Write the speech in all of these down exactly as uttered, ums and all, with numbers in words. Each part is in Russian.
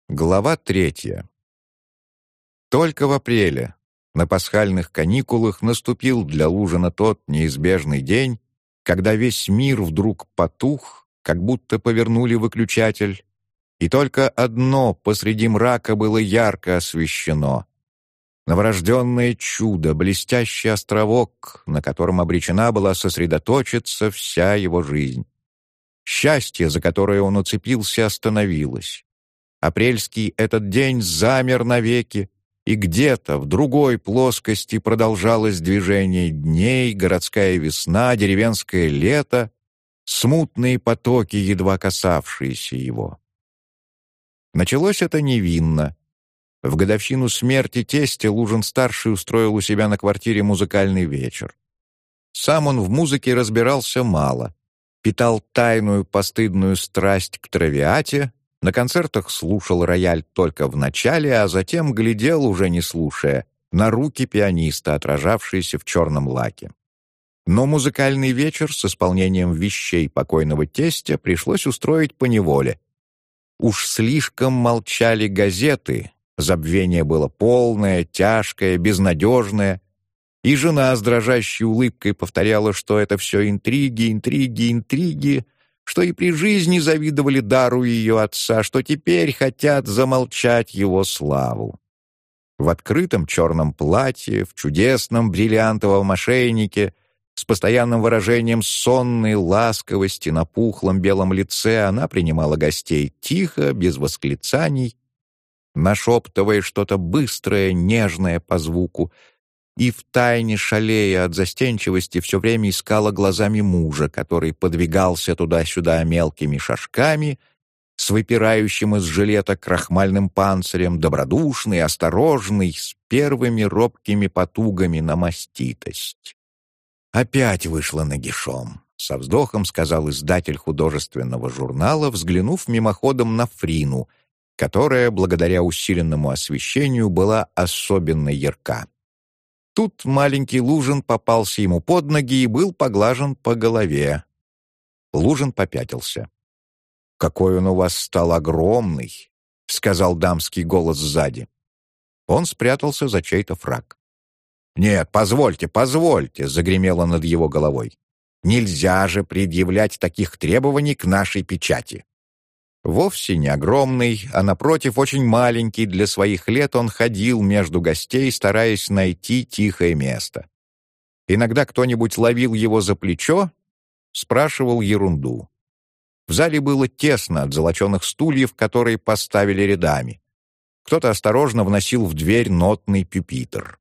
Глава третья. Только в апреле, на пасхальных каникулах, наступил для Лужина тот неизбежный день, когда весь мир вдруг потух, как будто повернули выключатель, и только одно посреди мрака было ярко освещено — новорожденное чудо, блестящий островок, на котором обречена была сосредоточиться вся его жизнь. Счастье, за которое он уцепился, остановилось. Апрельский этот день замер навеки, и где-то в другой плоскости продолжалось движение дней, городская весна, деревенское лето, смутные потоки, едва касавшиеся его. Началось это невинно. В годовщину смерти тестя Лужин-старший устроил у себя на квартире музыкальный вечер. Сам он в музыке разбирался мало, питал тайную постыдную страсть к травиате, на концертах слушал рояль только в начале, а затем глядел, уже не слушая, на руки пианиста, отражавшиеся в черном лаке. Но музыкальный вечер с исполнением вещей покойного тестя пришлось устроить поневоле. Уж слишком молчали газеты, забвение было полное, тяжкое, безнадежное, и жена с дрожащей улыбкой повторяла, что это все интриги, интриги, интриги, что и при жизни завидовали дару ее отца, что теперь хотят замолчать его славу. В открытом черном платье, в чудесном бриллиантовом ошейнике, с постоянным выражением сонной ласковости на пухлом белом лице она принимала гостей тихо, без восклицаний, нашептывая что-то быстрое, нежное по звуку, и втайне шалея от застенчивости все время искала глазами мужа, который подвигался туда-сюда мелкими шажками, с выпирающим из жилета крахмальным панцирем, добродушный, осторожный, с первыми робкими потугами на маститость. «Опять вышла нагишом», — со вздохом сказал издатель художественного журнала, взглянув мимоходом на Фрину, которая, благодаря усиленному освещению, была особенно ярка. Тут маленький Лужин попался ему под ноги и был поглажен по голове. Лужин попятился. «Какой он у вас стал огромный!» — сказал дамский голос сзади. Он спрятался за чей-то фрак. «Нет, позвольте, позвольте!» — загремело над его головой. «Нельзя же предъявлять таких требований к нашей печати!» Вовсе не огромный, а, напротив, очень маленький для своих лет, он ходил между гостей, стараясь найти тихое место. Иногда кто-нибудь ловил его за плечо, спрашивал ерунду. В зале было тесно от золоченых стульев, которые поставили рядами. Кто-то осторожно вносил в дверь нотный пюпитр.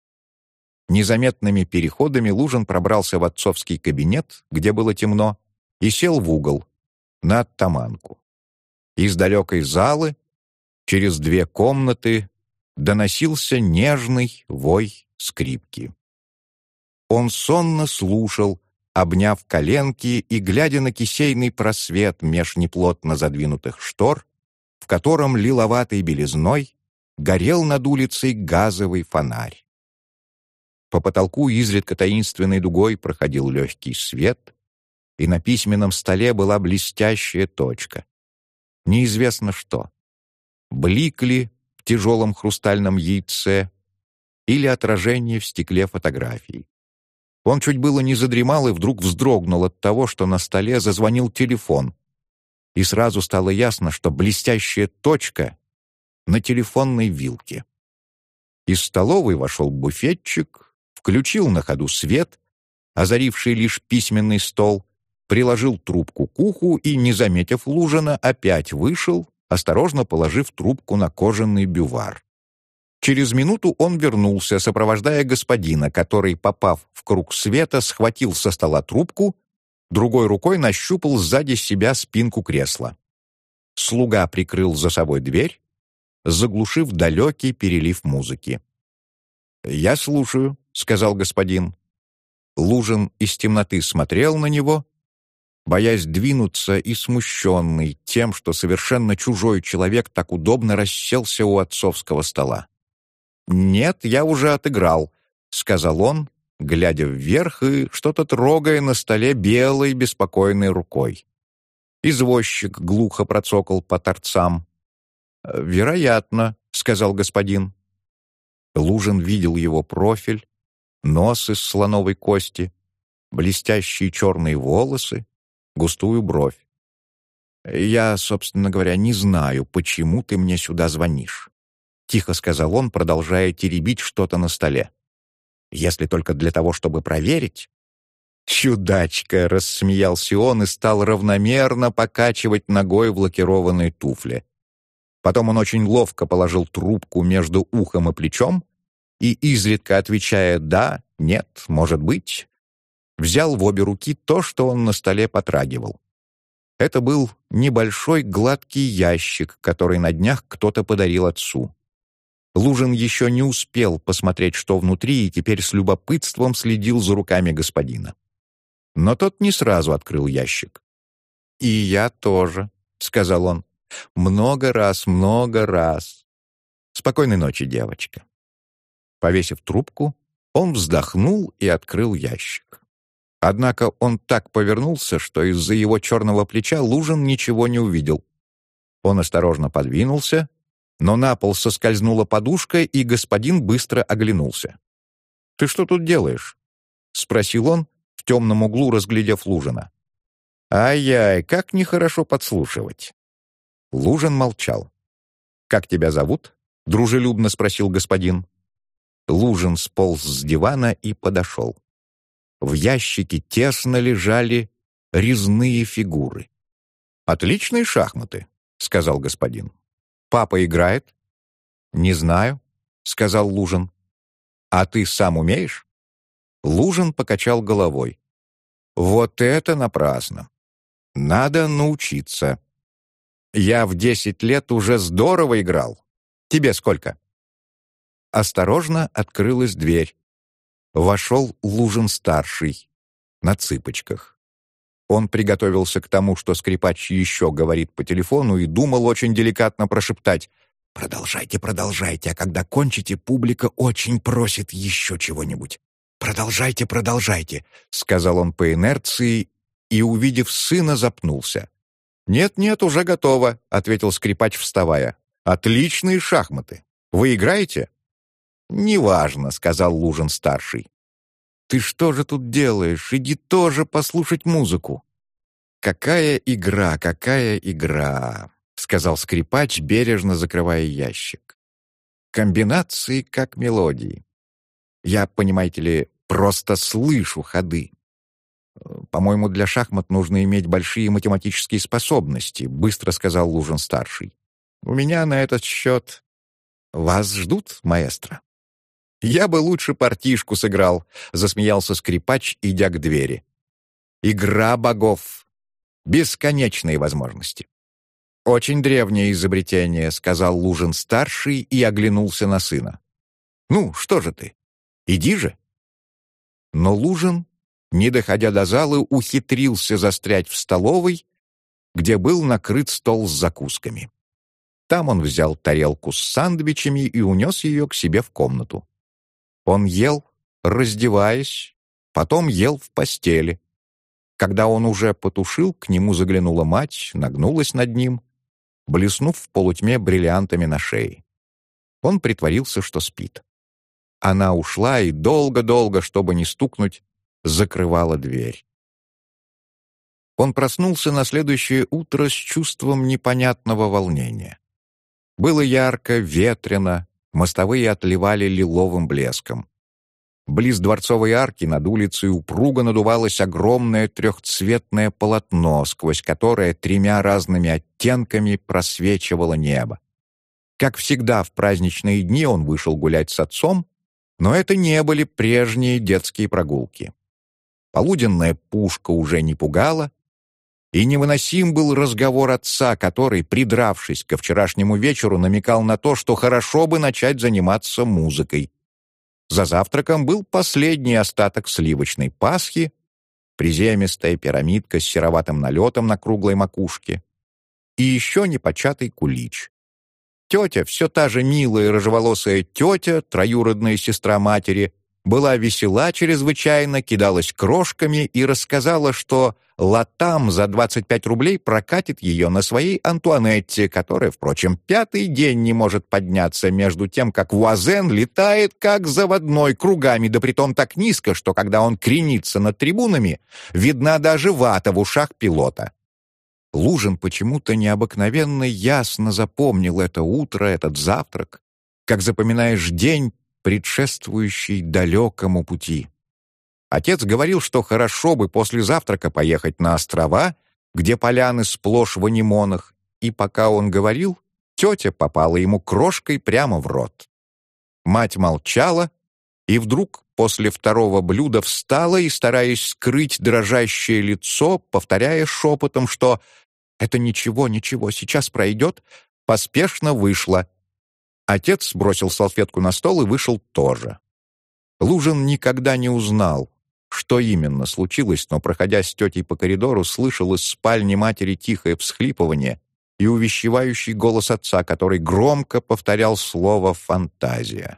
Незаметными переходами Лужин пробрался в отцовский кабинет, где было темно, и сел в угол, на оттаманку. Из далекой залы, через две комнаты, доносился нежный вой скрипки. Он сонно слушал, обняв коленки и глядя на кисейный просвет меж неплотно задвинутых штор, в котором лиловатой белизной горел над улицей газовый фонарь. По потолку изредка таинственной дугой проходил легкий свет, и на письменном столе была блестящая точка. Неизвестно что. Блик ли в тяжелом хрустальном яйце или отражение в стекле фотографий. Он чуть было не задремал и вдруг вздрогнул от того, что на столе зазвонил телефон. И сразу стало ясно, что блестящая точка на телефонной вилке. Из столовой вошел буфетчик, включил на ходу свет, озаривший лишь письменный стол, приложил трубку к уху и, не заметив Лужина, опять вышел, осторожно положив трубку на кожаный бювар. Через минуту он вернулся, сопровождая господина, который, попав в круг света, схватил со стола трубку, другой рукой нащупал сзади себя спинку кресла. Слуга прикрыл за собой дверь, заглушив далекий перелив музыки. «Я слушаю», — сказал господин. Лужин из темноты смотрел на него, боясь двинуться и смущенный тем, что совершенно чужой человек так удобно расселся у отцовского стола. «Нет, я уже отыграл», — сказал он, глядя вверх и что-то трогая на столе белой беспокойной рукой. Извозчик глухо процокал по торцам. «Вероятно», — сказал господин. Лужин видел его профиль, нос из слоновой кости, блестящие черные волосы, густую бровь. «Я, собственно говоря, не знаю, почему ты мне сюда звонишь», — тихо сказал он, продолжая теребить что-то на столе. «Если только для того, чтобы проверить». «Чудачка!» — рассмеялся он и стал равномерно покачивать ногой в лакированной туфле. Потом он очень ловко положил трубку между ухом и плечом и, изредка отвечая «да», «нет», «может быть», взял в обе руки то, что он на столе потрагивал. Это был небольшой гладкий ящик, который на днях кто-то подарил отцу. Лужин еще не успел посмотреть, что внутри, и теперь с любопытством следил за руками господина. Но тот не сразу открыл ящик. «И я тоже», — сказал он. «Много раз, много раз. Спокойной ночи, девочка». Повесив трубку, он вздохнул и открыл ящик. Однако он так повернулся, что из-за его черного плеча Лужин ничего не увидел. Он осторожно подвинулся, но на пол соскользнула подушка, и господин быстро оглянулся. «Ты что тут делаешь?» — спросил он, в темном углу разглядев Лужина. «Ай-яй, как нехорошо подслушивать». Лужин молчал. «Как тебя зовут?» — дружелюбно спросил господин. Лужин сполз с дивана и подошел. В ящике тесно лежали резные фигуры. «Отличные шахматы», — сказал господин. «Папа играет?» «Не знаю», — сказал Лужин. «А ты сам умеешь?» Лужин покачал головой. «Вот это напрасно. Надо научиться. Я в десять лет уже здорово играл. Тебе сколько?» Осторожно открылась дверь. Вошел Лужин-старший на цыпочках. Он приготовился к тому, что скрипач еще говорит по телефону, и думал очень деликатно прошептать: «Продолжайте, продолжайте, а когда кончите, публика очень просит еще чего-нибудь. Продолжайте, продолжайте», — сказал он по инерции и, увидев сына, запнулся. «Нет-нет, уже готово», — ответил скрипач, вставая. «Отличные шахматы. Вы играете?» «Неважно», — сказал Лужин-старший. «Ты что же тут делаешь? Иди тоже послушать музыку». «Какая игра, какая игра», — сказал скрипач, бережно закрывая ящик. «Комбинации как мелодии. Я, понимаете ли, просто слышу ходы. По-моему, для шахмат нужно иметь большие математические способности», — быстро сказал Лужин-старший. «У меня на этот счет... Вас ждут, маэстро?» «Я бы лучше партишку сыграл», — засмеялся скрипач, идя к двери. «Игра богов. Бесконечные возможности». «Очень древнее изобретение», — сказал Лужин-старший и оглянулся на сына. «Ну, что же ты? Иди же». Но Лужин, не доходя до залы, ухитрился застрять в столовой, где был накрыт стол с закусками. Там он взял тарелку с сандвичами и унес ее к себе в комнату. Он ел, раздеваясь, потом ел в постели. Когда он уже потушил, к нему заглянула мать, нагнулась над ним, блеснув в полутьме бриллиантами на шее. Он притворился, что спит. Она ушла и долго-долго, чтобы не стукнуть, закрывала дверь. Он проснулся на следующее утро с чувством непонятного волнения. Было ярко, ветрено, мостовые отливали лиловым блеском. Близ Дворцовой арки над улицей упруго надувалось огромное трехцветное полотно, сквозь которое тремя разными оттенками просвечивало небо. Как всегда в праздничные дни он вышел гулять с отцом, но это не были прежние детские прогулки. Полуденная пушка уже не пугала, и невыносим был разговор отца, который, придравшись ко вчерашнему вечеру, намекал на то, что хорошо бы начать заниматься музыкой. За завтраком был последний остаток сливочной пасхи, приземистая пирамидка с сероватым налетом на круглой макушке и еще непочатый кулич. Тетя, все та же милая рыжеволосая тетя, троюродная сестра матери, была весела чрезвычайно, кидалась крошками и рассказала, что Латам за двадцать пять рублей прокатит ее на своей Антуанетте, которая, впрочем, пятый день не может подняться между тем, как Вуазен летает как заводной кругами, да притом так низко, что когда он кренится над трибунами, видна даже вата в ушах пилота. Лужин почему-то необыкновенно ясно запомнил это утро, этот завтрак, как запоминаешь день, предшествующий далекому пути. Отец говорил, что хорошо бы после завтрака поехать на острова, где поляны сплошь в анимонах, и пока он говорил, тетя попала ему крошкой прямо в рот. Мать молчала, и вдруг после второго блюда встала и, стараясь скрыть дрожащее лицо, повторяя шепотом, что «это ничего, ничего, сейчас пройдет», поспешно вышла. Отец бросил салфетку на стол и вышел тоже. Лужин никогда не узнал, что именно случилось, но, проходя с тетей по коридору, слышал из спальни матери тихое всхлипывание и увещевающий голос отца, который громко повторял слово «фантазия».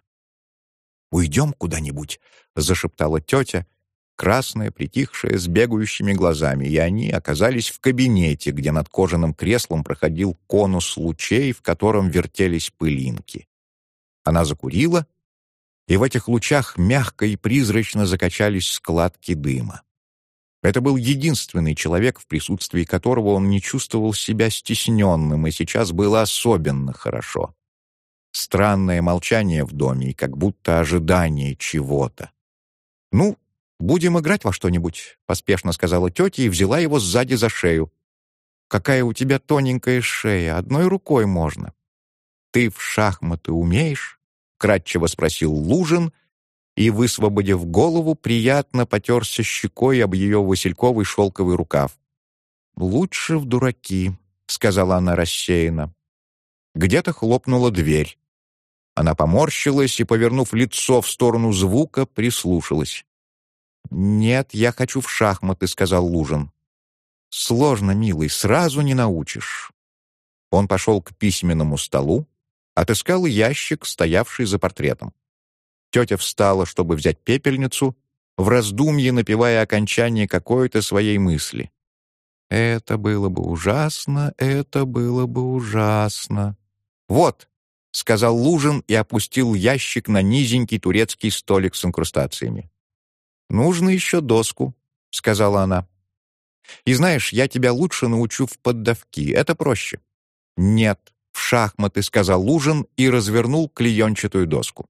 «Уйдем куда-нибудь», — зашептала тетя, красная, притихшая, с бегающими глазами, и они оказались в кабинете, где над кожаным креслом проходил конус лучей, в котором вертелись пылинки. Она закурила, и в этих лучах мягко и призрачно закачались складки дыма. Это был единственный человек, в присутствии которого он не чувствовал себя стесненным, и сейчас было особенно хорошо. Странное молчание в доме и как будто ожидание чего-то. «Ну, будем играть во что-нибудь», — поспешно сказала тетя и взяла его сзади за шею. «Какая у тебя тоненькая шея, одной рукой можно». «Ты в шахматы умеешь?» — кратчево спросил Лужин, и, высвободив голову, приятно потерся щекой об ее васильковый шелковый рукав. «Лучше в дураки», — сказала она рассеянно. Где-то хлопнула дверь. Она поморщилась и, повернув лицо в сторону звука, прислушалась. «Нет, я хочу в шахматы», — сказал Лужин. «Сложно, милый, сразу не научишь». Он пошел к письменному столу, отыскал ящик, стоявший за портретом. Тетя встала, чтобы взять пепельницу, в раздумье напевая окончание какой-то своей мысли. «Это было бы ужасно, это было бы ужасно». «Вот», — сказал Лужин и опустил ящик на низенький турецкий столик с инкрустациями. «Нужно еще доску», — сказала она. «И знаешь, я тебя лучше научу в поддавки, это проще». «Нет, в шахматы», — сказал Лужин и развернул клеенчатую доску.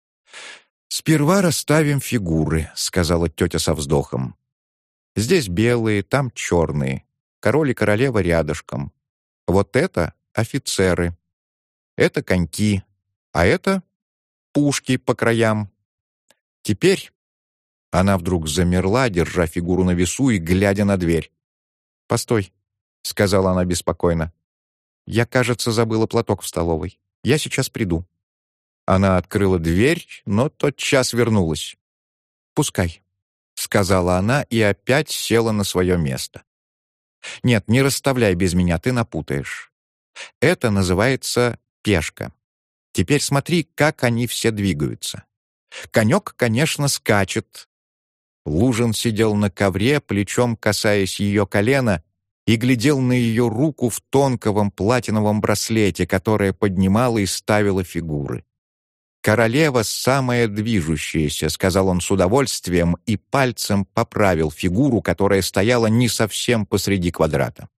«Сперва расставим фигуры», — сказала тетя со вздохом. «Здесь белые, там черные, король и королева рядышком. Вот это офицеры, это коньки, а это пушки по краям. Теперь...» Она вдруг замерла, держа фигуру на весу и глядя на дверь. «Постой», — сказала она беспокойно. «Я, кажется, забыла платок в столовой. Я сейчас приду». Она открыла дверь, но тотчас вернулась. «Пускай», — сказала она и опять села на свое место. «Нет, не расставляй без меня, ты напутаешь. Это называется пешка. Теперь смотри, как они все двигаются. Конек, конечно, скачет». Лужин сидел на ковре, плечом касаясь ее колена, и глядел на ее руку в тонковом платиновом браслете, которая поднимала и ставила фигуры. «Королева самая движущаяся», — сказал он с удовольствием и пальцем поправил фигуру, которая стояла не совсем посреди квадрата.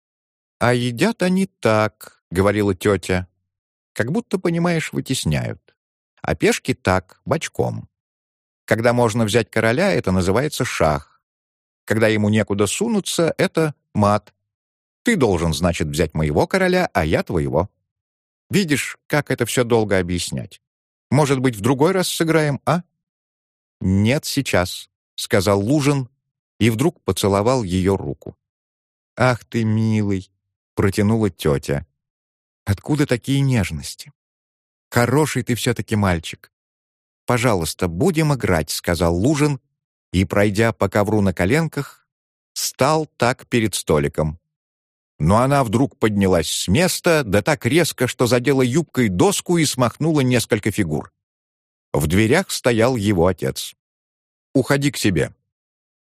«А едят они так», — говорила тетя, — «как будто, понимаешь, вытесняют. А пешки так, бочком. Когда можно взять короля, это называется шах. Когда ему некуда сунуться, это мат. Ты должен, значит, взять моего короля, а я твоего. Видишь, как это все долго объяснять? Может быть, в другой раз сыграем, а?» «Нет, сейчас», — сказал Лужин и вдруг поцеловал ее руку. «Ах ты, милый», — протянула тетя. «Откуда такие нежности? Хороший ты все-таки мальчик. Пожалуйста, будем играть», — сказал Лужин, и, пройдя по ковру на коленках, стал так перед столиком. Но она вдруг поднялась с места, да так резко, что задела юбкой доску и смахнула несколько фигур. В дверях стоял его отец. «Уходи к себе».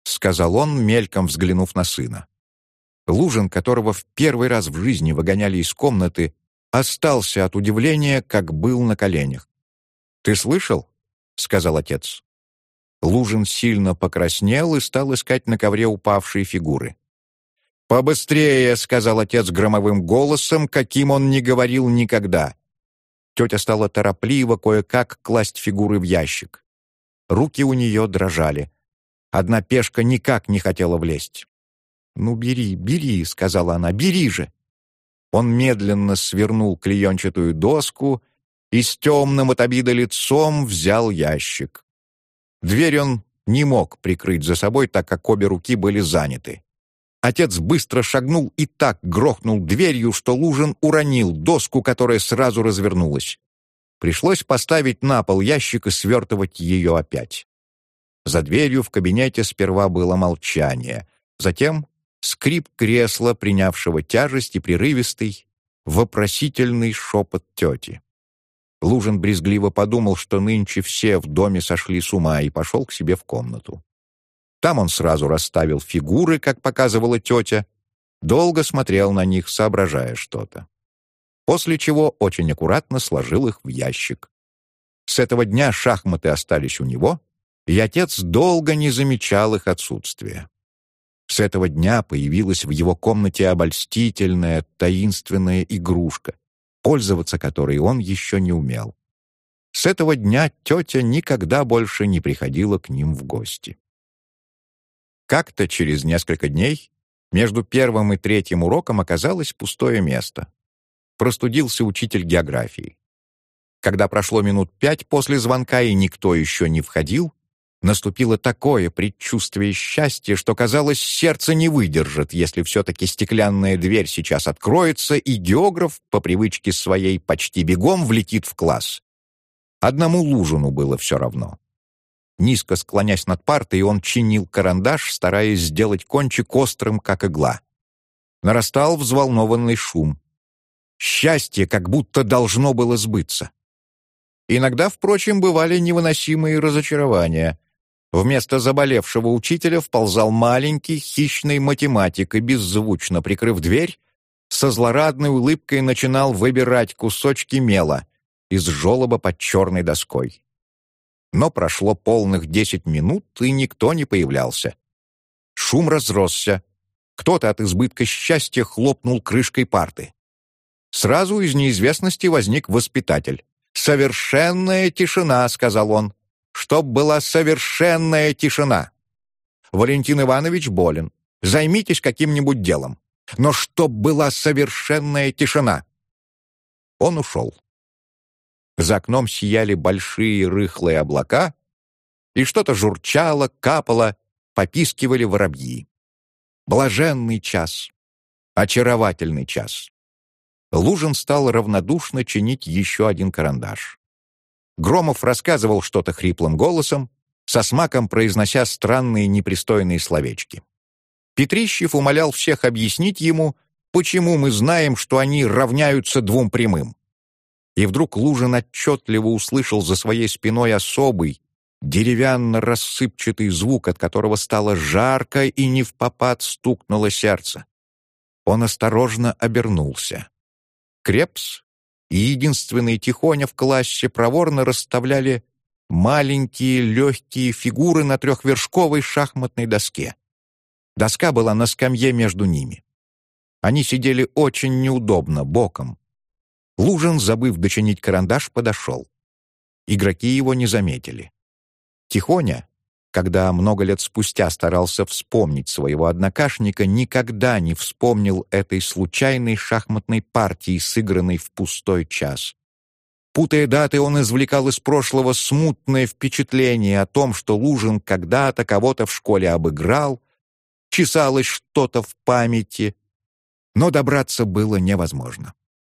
— сказал он, мельком взглянув на сына. Лужин, которого в первый раз в жизни выгоняли из комнаты, остался от удивления, как был на коленях. «Ты слышал?» — сказал отец. Лужин сильно покраснел и стал искать на ковре упавшие фигуры. «Побыстрее!» — сказал отец громовым голосом, каким он не говорил никогда. Тетя стала торопливо кое-как класть фигуры в ящик. Руки у нее дрожали. Одна пешка никак не хотела влезть. «Ну, бери, бери», — сказала она, — «бери же». Он медленно свернул клеенчатую доску и с темным от обиды лицом взял ящик. Дверь он не мог прикрыть за собой, так как обе руки были заняты. Отец быстро шагнул и так грохнул дверью, что Лужин уронил доску, которая сразу развернулась. Пришлось поставить на пол ящик и свертывать ее опять. За дверью в кабинете сперва было молчание, затем скрип кресла, принявшего тяжесть, и прерывистый, вопросительный шепот тети. Лужин брезгливо подумал, что нынче все в доме сошли с ума, и пошел к себе в комнату. Там он сразу расставил фигуры, как показывала тетя, долго смотрел на них, соображая что-то. После чего очень аккуратно сложил их в ящик. С этого дня шахматы остались у него, и отец долго не замечал их отсутствия. С этого дня появилась в его комнате обольстительная, таинственная игрушка, пользоваться которой он еще не умел. С этого дня тетя никогда больше не приходила к ним в гости. Как-то через несколько дней между первым и третьим уроком оказалось пустое место. Простудился учитель географии. Когда прошло минут пять после звонка и никто еще не входил, наступило такое предчувствие счастья, что, казалось, сердце не выдержит, если все-таки стеклянная дверь сейчас откроется, и географ, по привычке своей, почти бегом влетит в класс. Одному Лужину было все равно. Низко склонясь над партой, он чинил карандаш, стараясь сделать кончик острым, как игла. Нарастал взволнованный шум. Счастье как будто должно было сбыться. Иногда, впрочем, бывали невыносимые разочарования. Вместо заболевшего учителя вползал маленький, хищный математик и, беззвучно прикрыв дверь, со злорадной улыбкой начинал выбирать кусочки мела из желоба под черной доской. Но прошло полных десять минут, и никто не появлялся. Шум разросся. Кто-то от избытка счастья хлопнул крышкой парты. Сразу из неизвестности возник воспитатель. «Совершенная тишина», — сказал он. «Чтоб была совершенная тишина. Валентин Иванович болен. Займитесь каким-нибудь делом. Но чтоб была совершенная тишина». Он ушел. За окном сияли большие рыхлые облака, и что-то журчало, капало, попискивали воробьи. Блаженный час, очаровательный час. Лужин стал равнодушно чинить еще один карандаш. Громов рассказывал что-то хриплым голосом, со смаком произнося странные непристойные словечки. Петрищев умолял всех объяснить ему, почему мы знаем, что они равняются двум прямым. И вдруг Лужин отчетливо услышал за своей спиной особый, деревянно-рассыпчатый звук, от которого стало жарко и невпопад стукнуло сердце. Он осторожно обернулся. Крепс и единственный Тихоня в классе проворно расставляли маленькие легкие фигуры на трехвершковой шахматной доске. Доска была на скамье между ними. Они сидели очень неудобно, боком. Лужин, забыв дочинить карандаш, подошел. Игроки его не заметили. Тихоня, когда много лет спустя старался вспомнить своего однокашника, никогда не вспомнил этой случайной шахматной партии, сыгранной в пустой час. Путая даты, он извлекал из прошлого смутное впечатление о том, что Лужин когда-то кого-то в школе обыграл, чесалось что-то в памяти, но добраться было невозможно.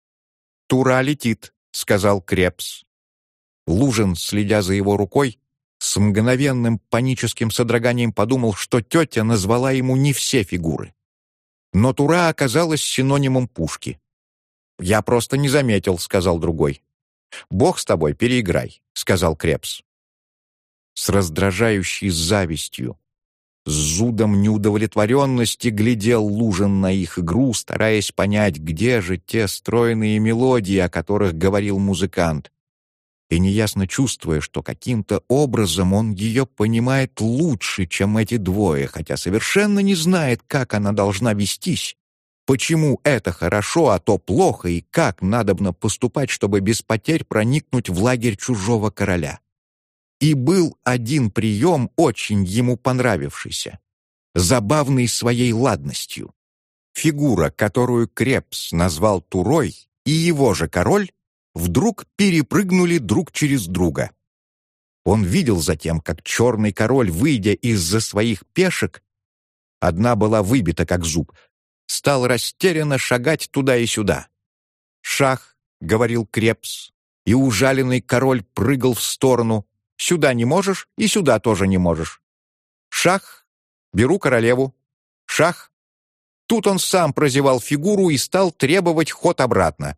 «Тура летит», — сказал Крепс. Лужин, следя за его рукой, с мгновенным паническим содроганием подумал, что тетя назвала ему не все фигуры. Но тура оказалась синонимом пушки. «Я просто не заметил», — сказал другой. «Бог с тобой, переиграй», — сказал Крепс. С раздражающей завистью, С зудом неудовлетворенности глядел Лужин на их игру, стараясь понять, где же те стройные мелодии, о которых говорил музыкант, и неясно чувствуя, что каким-то образом он ее понимает лучше, чем эти двое, хотя совершенно не знает, как она должна вестись, почему это хорошо, а то плохо, и как надобно поступать, чтобы без потерь проникнуть в лагерь чужого короля. И был один прием, очень ему понравившийся, забавный своей ладностью. Фигура, которую Крепс назвал Турой, и его же король вдруг перепрыгнули друг через друга. Он видел затем, как черный король, выйдя из-за своих пешек, одна была выбита как зуб, стал растерянно шагать туда и сюда. «Шах», — говорил Крепс, и ужаленный король прыгал в сторону. «Сюда не можешь, и сюда тоже не можешь». «Шах, беру королеву». «Шах». Тут он сам прозевал фигуру и стал требовать ход обратно.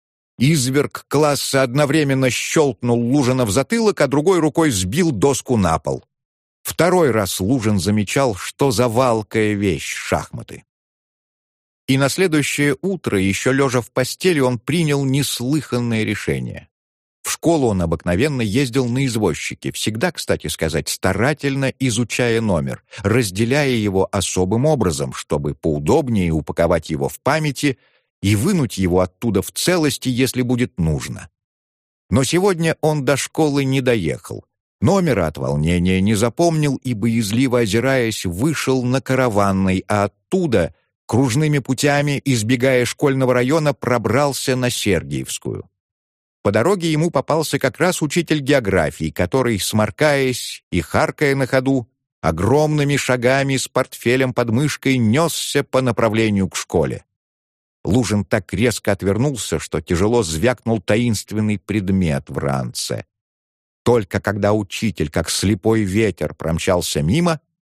Изверг класса одновременно щелкнул Лужина в затылок, а другой рукой сбил доску на пол. Второй раз Лужин замечал, что за валкая вещь шахматы. И на следующее утро, еще лежа в постели, он принял неслыханное решение. В школу он обыкновенно ездил на извозчике, всегда, кстати сказать, старательно изучая номер, разделяя его особым образом, чтобы поудобнее упаковать его в памяти и вынуть его оттуда в целости, если будет нужно. Но сегодня он до школы не доехал. Номера от волнения не запомнил и, боязливо озираясь, вышел на Караванной, а оттуда, кружными путями, избегая школьного района, пробрался на Сергиевскую. По дороге ему попался как раз учитель географии, который, сморкаясь и харкая на ходу, огромными шагами с портфелем под мышкой несся по направлению к школе. Лужин так резко отвернулся, что тяжело звякнул таинственный предмет в ранце. Только когда учитель, как слепой ветер, промчался мимо,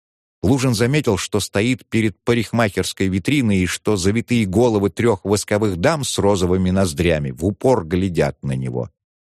Лужин заметил, что стоит перед парикмахерской витриной и что завитые головы трех восковых дам с розовыми ноздрями в упор глядят на него.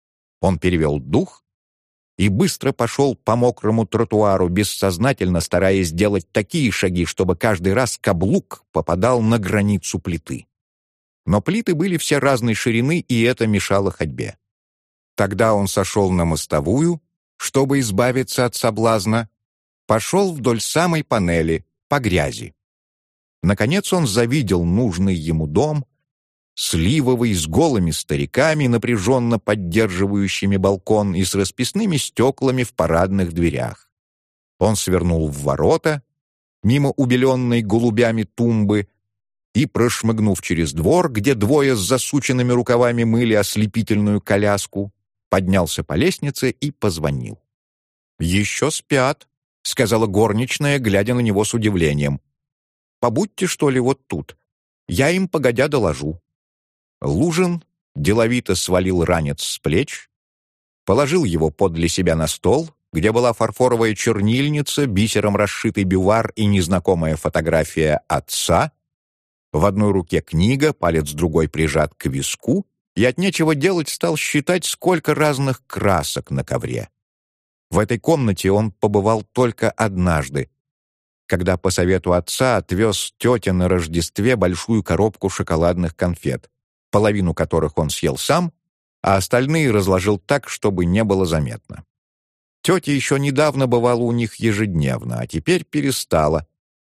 Он перевел дух и быстро пошел по мокрому тротуару, бессознательно стараясь сделать такие шаги, чтобы каждый раз каблук попадал на границу плиты. Но плиты были все разной ширины, и это мешало ходьбе. Тогда он сошел на мостовую, чтобы избавиться от соблазна, пошел вдоль самой панели, по грязи. Наконец он завидел нужный ему дом, сливовый, с голыми стариками, напряженно поддерживающими балкон и с расписными стеклами в парадных дверях. Он свернул в ворота, мимо убеленной голубями тумбы, и, прошмыгнув через двор, где двое с засученными рукавами мыли ослепительную коляску, поднялся по лестнице и позвонил. «Еще спят», — сказала горничная, глядя на него с удивлением. «Побудьте, что ли, вот тут. Я им погодя доложу». Лужин деловито свалил ранец с плеч, положил его подле себя на стол, где была фарфоровая чернильница, бисером расшитый бювар и незнакомая фотография отца. В одной руке книга, палец другой прижат к виску, и от нечего делать стал считать, сколько разных красок на ковре. В этой комнате он побывал только однажды, когда по совету отца отвез тете на Рождестве большую коробку шоколадных конфет, половину которых он съел сам, а остальные разложил так, чтобы не было заметно. Тетя еще недавно бывала у них ежедневно, а теперь перестала.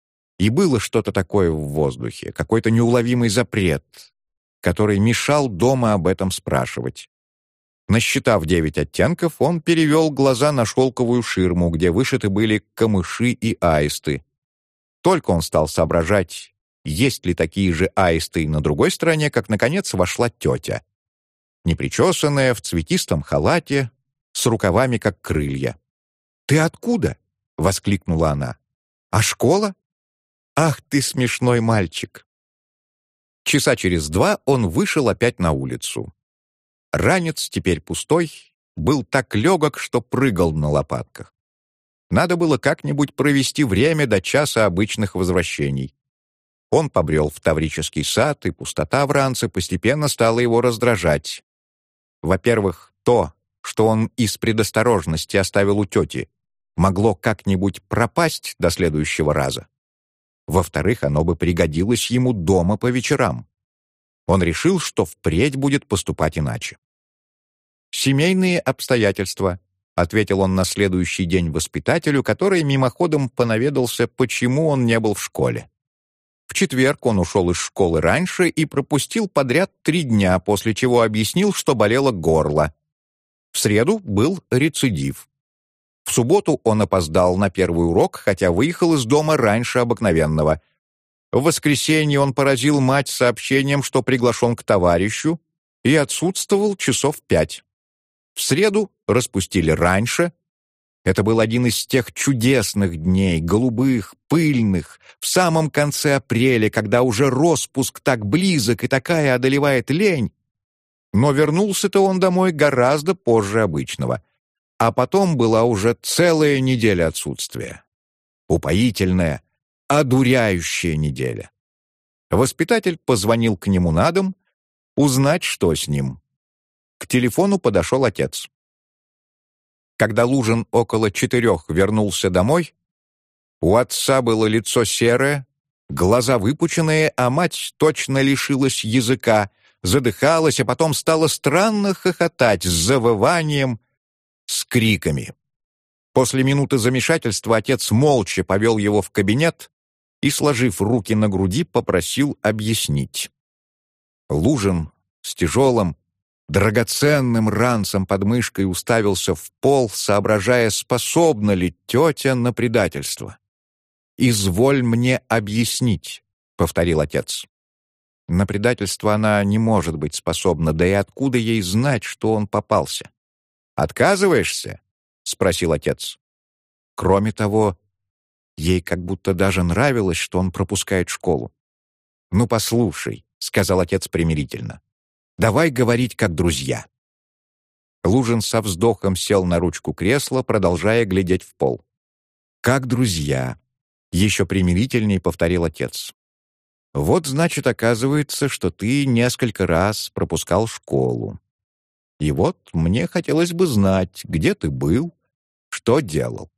И было что-то такое в воздухе, какой-то неуловимый запрет, который мешал дома об этом спрашивать. Насчитав девять оттенков, он перевел глаза на шелковую ширму, где вышиты были камыши и аисты. Только он стал соображать, есть ли такие же аисты на другой стороне, как, наконец, вошла тетя. Непричесанная, в цветистом халате, с рукавами, как крылья. «Ты откуда?» — воскликнула она. «А школа? Ах, ты смешной мальчик!» Часа через два он вышел опять на улицу. Ранец, теперь пустой, был так легок, что прыгал на лопатках. Надо было как-нибудь провести время до часа обычных возвращений. Он побрел в Таврический сад, и пустота в ранце постепенно стала его раздражать. Во-первых, то, что он из предосторожности оставил у тети, могло как-нибудь пропасть до следующего раза. Во-вторых, оно бы пригодилось ему дома по вечерам. Он решил, что впредь будет поступать иначе. «Семейные обстоятельства», — ответил он на следующий день воспитателю, который мимоходом понаведался, почему он не был в школе. В четверг он ушел из школы раньше и пропустил подряд три дня, после чего объяснил, что болело горло. В среду был рецидив. В субботу он опоздал на первый урок, хотя выехал из дома раньше обыкновенного. В воскресенье он поразил мать сообщением, что приглашен к товарищу, и отсутствовал часов пять. В среду распустили раньше. Это был один из тех чудесных дней, голубых, пыльных, в самом конце апреля, когда уже распуск так близок и такая одолевает лень. Но вернулся-то он домой гораздо позже обычного. А потом была уже целая неделя отсутствия. Упоительная, одуряющая неделя. Воспитатель позвонил к нему на дом, узнать, что с ним. К телефону подошел отец. Когда Лужин около четырех вернулся домой, у отца было лицо серое, глаза выпученные, а мать точно лишилась языка, задыхалась, а потом стала странно хохотать с завыванием, с криками. После минуты замешательства отец молча повел его в кабинет и, сложив руки на груди, попросил объяснить. Лужин с тяжелым, драгоценным ранцем под мышкой уставился в пол, соображая, способна ли тетя на предательство. «Изволь мне объяснить», — повторил отец. На предательство она не может быть способна, да и откуда ей знать, что он попался? «Отказываешься?» — спросил отец. Кроме того, ей как будто даже нравилось, что он пропускает школу. «Ну, послушай», — сказал отец примирительно, — «давай говорить как друзья». Лужин со вздохом сел на ручку кресла, продолжая глядеть в пол. «Как друзья», — еще примирительней повторил отец. «Вот, значит, оказывается, что ты несколько раз пропускал школу. И вот мне хотелось бы знать, где ты был, что делал.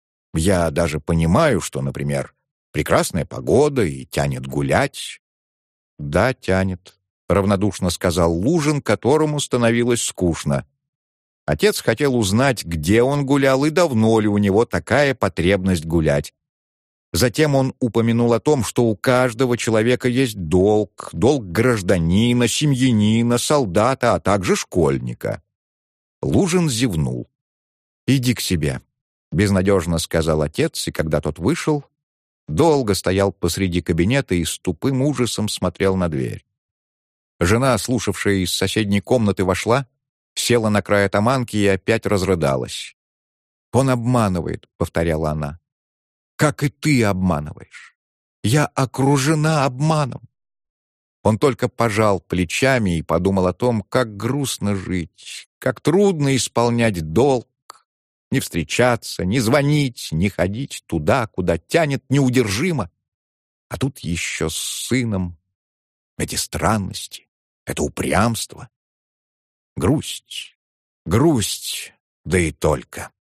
Я даже понимаю, что, например, прекрасная погода и тянет гулять». «Да, тянет», — равнодушно сказал Лужин, которому становилось скучно. Отец хотел узнать, где он гулял и давно ли у него такая потребность гулять. Затем он упомянул о том, что у каждого человека есть долг, долг гражданина, семьянина, солдата, а также школьника. Лужин зевнул. «Иди к себе», — безнадежно сказал отец, и когда тот вышел, долго стоял посреди кабинета и с тупым ужасом смотрел на дверь. Жена, слушавшая из соседней комнаты, вошла, села на край атаманки и опять разрыдалась. «Он обманывает», — повторяла она. «Как и ты обманываешь. Я окружена обманом». Он только пожал плечами и подумал о том, как грустно жить, как трудно исполнять долг, не встречаться, не звонить, не ходить туда, куда тянет неудержимо. А тут еще с сыном эти странности, это упрямство. Грусть, грусть, да и только.